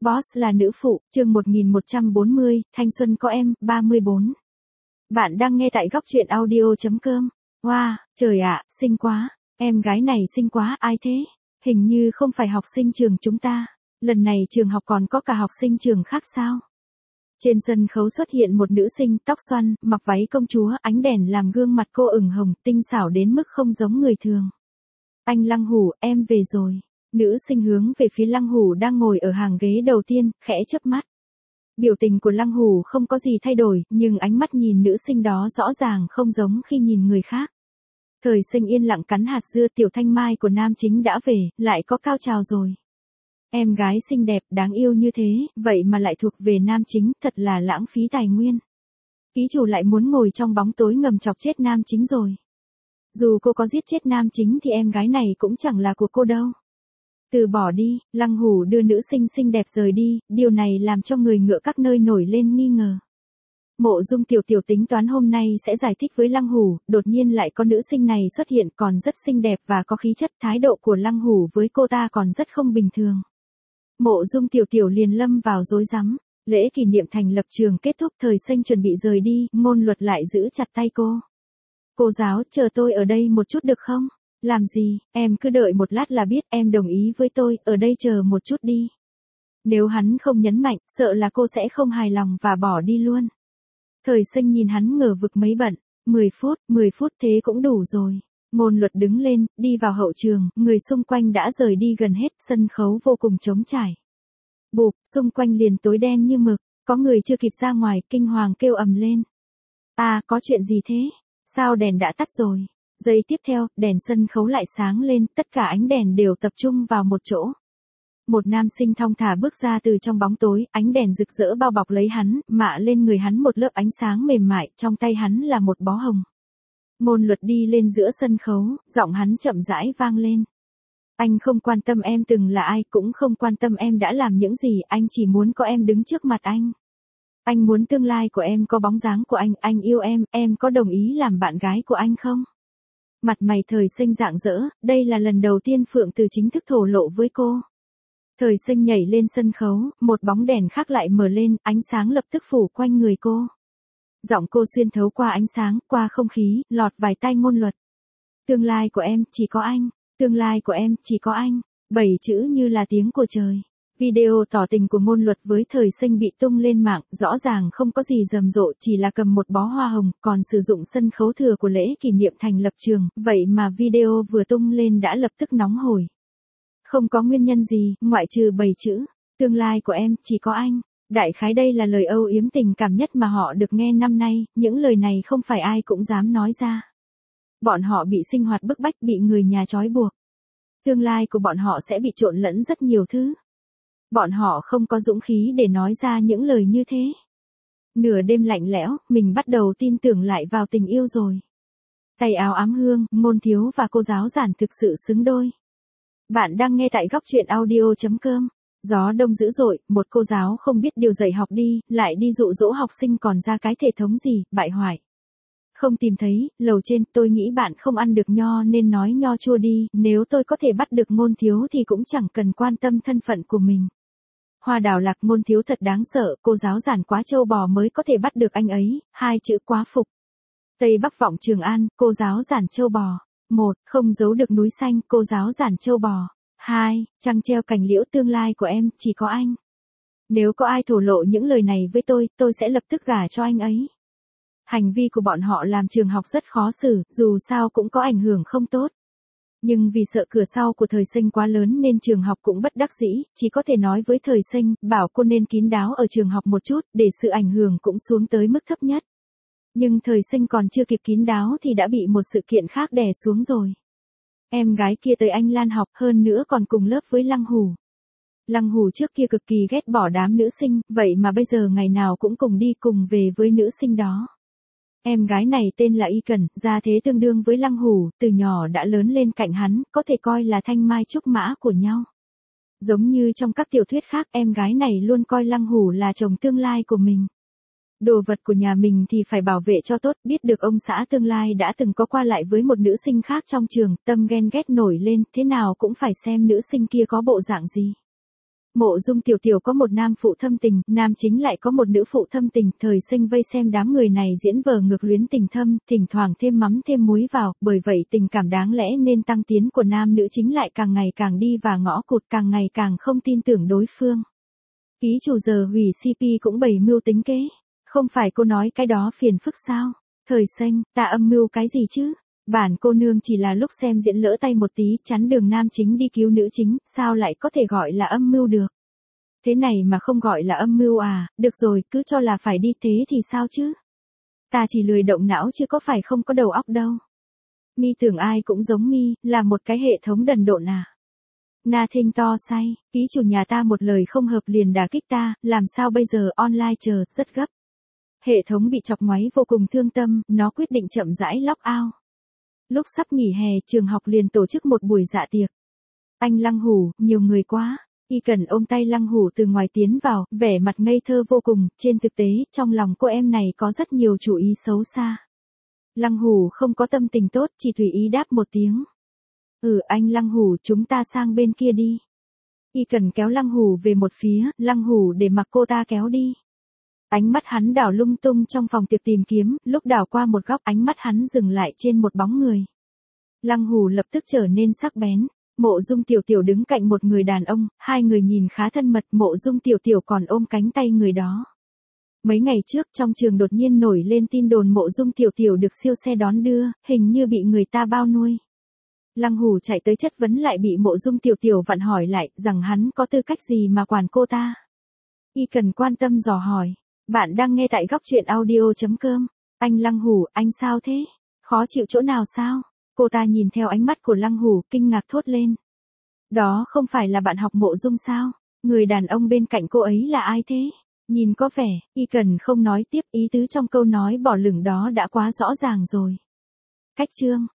Boss là nữ phụ, chương 1140, thanh xuân có em, 34. Bạn đang nghe tại góc truyện audio.com. Wow, trời ạ, xinh quá. Em gái này xinh quá, ai thế? Hình như không phải học sinh trường chúng ta. Lần này trường học còn có cả học sinh trường khác sao? Trên sân khấu xuất hiện một nữ sinh, tóc xoăn, mặc váy công chúa, ánh đèn làm gương mặt cô ửng hồng, tinh xảo đến mức không giống người thường. Anh Lăng Hủ, em về rồi. Nữ sinh hướng về phía Lăng Hủ đang ngồi ở hàng ghế đầu tiên, khẽ chớp mắt. Biểu tình của Lăng Hủ không có gì thay đổi, nhưng ánh mắt nhìn nữ sinh đó rõ ràng không giống khi nhìn người khác. Thời sinh yên lặng cắn hạt dưa, tiểu thanh mai của nam chính đã về, lại có cao trào rồi. Em gái xinh đẹp, đáng yêu như thế, vậy mà lại thuộc về nam chính, thật là lãng phí tài nguyên. Ký chủ lại muốn ngồi trong bóng tối ngầm chọc chết nam chính rồi. Dù cô có giết chết nam chính thì em gái này cũng chẳng là của cô đâu. Từ bỏ đi, Lăng Hủ đưa nữ sinh xinh đẹp rời đi, điều này làm cho người ngựa các nơi nổi lên nghi ngờ. Mộ Dung Tiểu Tiểu tính toán hôm nay sẽ giải thích với Lăng Hủ, đột nhiên lại có nữ sinh này xuất hiện còn rất xinh đẹp và có khí chất, thái độ của Lăng Hủ với cô ta còn rất không bình thường. Mộ Dung Tiểu Tiểu liền lâm vào rối rắm. Lễ kỷ niệm thành lập trường kết thúc, Thời Sinh chuẩn bị rời đi, Ngôn Luật lại giữ chặt tay cô. Cô giáo, chờ tôi ở đây một chút được không? Làm gì, em cứ đợi một lát là biết, em đồng ý với tôi, ở đây chờ một chút đi. Nếu hắn không nhấn mạnh, sợ là cô sẽ không hài lòng và bỏ đi luôn. Thời Sinh nhìn hắn ngờ vực mấy bận, 10 phút thế cũng đủ rồi. Ngôn Luật đứng lên, đi vào hậu trường, người xung quanh đã rời đi gần hết, sân khấu vô cùng trống trải. Bụp, xung quanh liền tối đen như mực, có người chưa kịp ra ngoài, kinh hoàng kêu ầm lên. À, có chuyện gì thế? Sao đèn đã tắt rồi? Giây tiếp theo, đèn sân khấu lại sáng lên, tất cả ánh đèn đều tập trung vào một chỗ. Một nam sinh thong thả bước ra từ trong bóng tối, ánh đèn rực rỡ bao bọc lấy hắn, mạ lên người hắn một lớp ánh sáng mềm mại, trong tay hắn là một bó hồng. Ngôn Luật đi lên giữa sân khấu, giọng hắn chậm rãi vang lên. Anh không quan tâm em từng là ai, cũng không quan tâm em đã làm những gì, anh chỉ muốn có em đứng trước mặt anh. Anh muốn tương lai của em có bóng dáng của anh yêu em có đồng ý làm bạn gái của anh không? Mặt mày Thời Sinh rạng rỡ, đây là lần đầu tiên Phượng Từ chính thức thổ lộ với cô. Thời Sinh nhảy lên sân khấu, một bóng đèn khác lại mở lên, ánh sáng lập tức phủ quanh người cô. Giọng cô xuyên thấu qua ánh sáng, qua không khí, lọt vài tai Ngôn Luật. Tương lai của em, chỉ có anh. Tương lai của em, chỉ có anh. 7 chữ như là tiếng của trời. Video tỏ tình của Ngôn Luật với Thời Sinh bị tung lên mạng, rõ ràng không có gì rầm rộ, chỉ là cầm một bó hoa hồng, còn sử dụng sân khấu thừa của lễ kỷ niệm thành lập trường, vậy mà video vừa tung lên đã lập tức nóng hổi. Không có nguyên nhân gì, ngoại trừ 7 chữ. Tương lai của em, chỉ có anh. Đại khái đây là lời âu yếm tình cảm nhất mà họ được nghe năm nay, những lời này không phải ai cũng dám nói ra. Bọn họ bị sinh hoạt bức bách, bị người nhà trói buộc. Tương lai của bọn họ sẽ bị trộn lẫn rất nhiều thứ. Bọn họ không có dũng khí để nói ra những lời như thế. Nửa đêm lạnh lẽo, mình bắt đầu tin tưởng lại vào tình yêu rồi. Tay áo ám hương, Ngôn Thiếu và cô giáo Giản thực sự xứng đôi. Bạn đang nghe tại góc truyện audio.com. Gió đông dữ dội, một cô giáo không biết điều dạy học đi, lại đi dụ dỗ học sinh còn ra cái thể thống gì, bại hoại. Không tìm thấy, lầu trên, tôi nghĩ bạn không ăn được nho nên nói nho chua đi, nếu tôi có thể bắt được Ngôn Thiếu thì cũng chẳng cần quan tâm thân phận của mình. Hoa đào lạc, Ngôn Thiếu thật đáng sợ, cô giáo Giản quá trâu bò mới có thể bắt được anh ấy, 2 chữ quá phục. Tây Bắc vọng Trường An, cô giáo Giản trâu bò. 1. Không giấu được núi xanh, cô giáo Giản trâu bò. 2. Trăng treo cành liễu, tương lai của em, chỉ có anh. Nếu có ai thổ lộ những lời này với tôi sẽ lập tức gả cho anh ấy. Hành vi của bọn họ làm trường học rất khó xử, dù sao cũng có ảnh hưởng không tốt. Nhưng vì sợ cửa sau của Thời Sinh quá lớn nên trường học cũng bất đắc dĩ, chỉ có thể nói với Thời Sinh, bảo cô nên kín đáo ở trường học một chút, để sự ảnh hưởng cũng xuống tới mức thấp nhất. Nhưng Thời Sinh còn chưa kịp kín đáo thì đã bị một sự kiện khác đè xuống rồi. Em gái kia tới Anh Lan học, hơn nữa còn cùng lớp với Lăng Hủ. Lăng Hủ trước kia cực kỳ ghét bỏ đám nữ sinh, vậy mà bây giờ ngày nào cũng cùng đi cùng về với nữ sinh đó. Em gái này tên là Y Cẩn, gia thế tương đương với Lăng Hủ, từ nhỏ đã lớn lên cạnh hắn, có thể coi là thanh mai trúc mã của nhau. Giống như trong các tiểu thuyết khác, em gái này luôn coi Lăng Hủ là chồng tương lai của mình. Đồ vật của nhà mình thì phải bảo vệ cho tốt, biết được ông xã tương lai đã từng có qua lại với một nữ sinh khác trong trường, tâm ghen ghét nổi lên, thế nào cũng phải xem nữ sinh kia có bộ dạng gì. Mộ Dung Tiểu Tiểu có một nam phụ thâm tình, nam chính lại có một nữ phụ thâm tình, thời sinh vây xem đám người này diễn vở ngược luyến tình thâm, thỉnh thoảng thêm mắm thêm muối vào, bởi vậy tình cảm đáng lẽ nên tăng tiến của nam nữ chính lại càng ngày càng đi vào ngõ cụt, càng ngày càng không tin tưởng đối phương. Ký chủ giờ hủy CP cũng bày mưu tính kế, không phải cô nói cái đó phiền phức sao? Thời sinh, ta âm mưu cái gì chứ? Bản cô nương chỉ là lúc xem diễn lỡ tay một tí chắn đường nam chính đi cứu nữ chính, sao lại có thể gọi là âm mưu được? Thế này mà không gọi là âm mưu à, được rồi, cứ cho là phải đi thế thì sao chứ? Ta chỉ lười động não chứ có phải không có đầu óc đâu. Mi tưởng ai cũng giống mi, là một cái hệ thống đần độn à? Na Thinh to say, ký chủ nhà ta một lời không hợp liền đả kích ta, làm sao bây giờ online chờ, rất gấp. Hệ thống bị chọc ngoáy vô cùng thương tâm, nó quyết định chậm rãi log out. Lúc sắp nghỉ hè, trường học liền tổ chức một buổi dạ tiệc. Anh Lăng Hủ, nhiều người quá. Y Cần ôm tay Lăng Hủ từ ngoài tiến vào, vẻ mặt ngây thơ vô cùng, trên thực tế, trong lòng cô em này có rất nhiều chủ ý xấu xa. Lăng Hủ không có tâm tình tốt, chỉ tùy ý đáp một tiếng. Anh Lăng Hủ, chúng ta sang bên kia đi. Y Cần kéo Lăng Hủ về một phía, Lăng Hủ để mặc cô ta kéo đi. Ánh mắt hắn đảo lung tung trong phòng tiệc tìm kiếm, lúc đảo qua một góc ánh mắt hắn dừng lại trên một bóng người. Lăng Hủ lập tức trở nên sắc bén. Mộ Dung Tiểu Tiểu đứng cạnh một người đàn ông, hai người nhìn khá thân mật, Mộ Dung Tiểu Tiểu còn ôm cánh tay người đó. Mấy ngày trước trong trường đột nhiên nổi lên tin đồn Mộ Dung Tiểu Tiểu được siêu xe đón đưa, hình như bị người ta bao nuôi. Lăng Hủ chạy tới chất vấn lại bị Mộ Dung Tiểu Tiểu vặn hỏi lại, rằng hắn có tư cách gì mà quản cô ta. Y Cần quan tâm dò hỏi. Bạn đang nghe tại góc truyện audio.com. Anh Lăng Hủ, anh sao thế? Khó chịu chỗ nào sao? Cô ta nhìn theo ánh mắt của Lăng Hủ, kinh ngạc thốt lên. Đó không phải là bạn học Mộ Dung sao? Người đàn ông bên cạnh cô ấy là ai thế? Nhìn có vẻ, Y Cần không nói tiếp, ý tứ trong câu nói bỏ lửng đó đã quá rõ ràng rồi. Cách chương.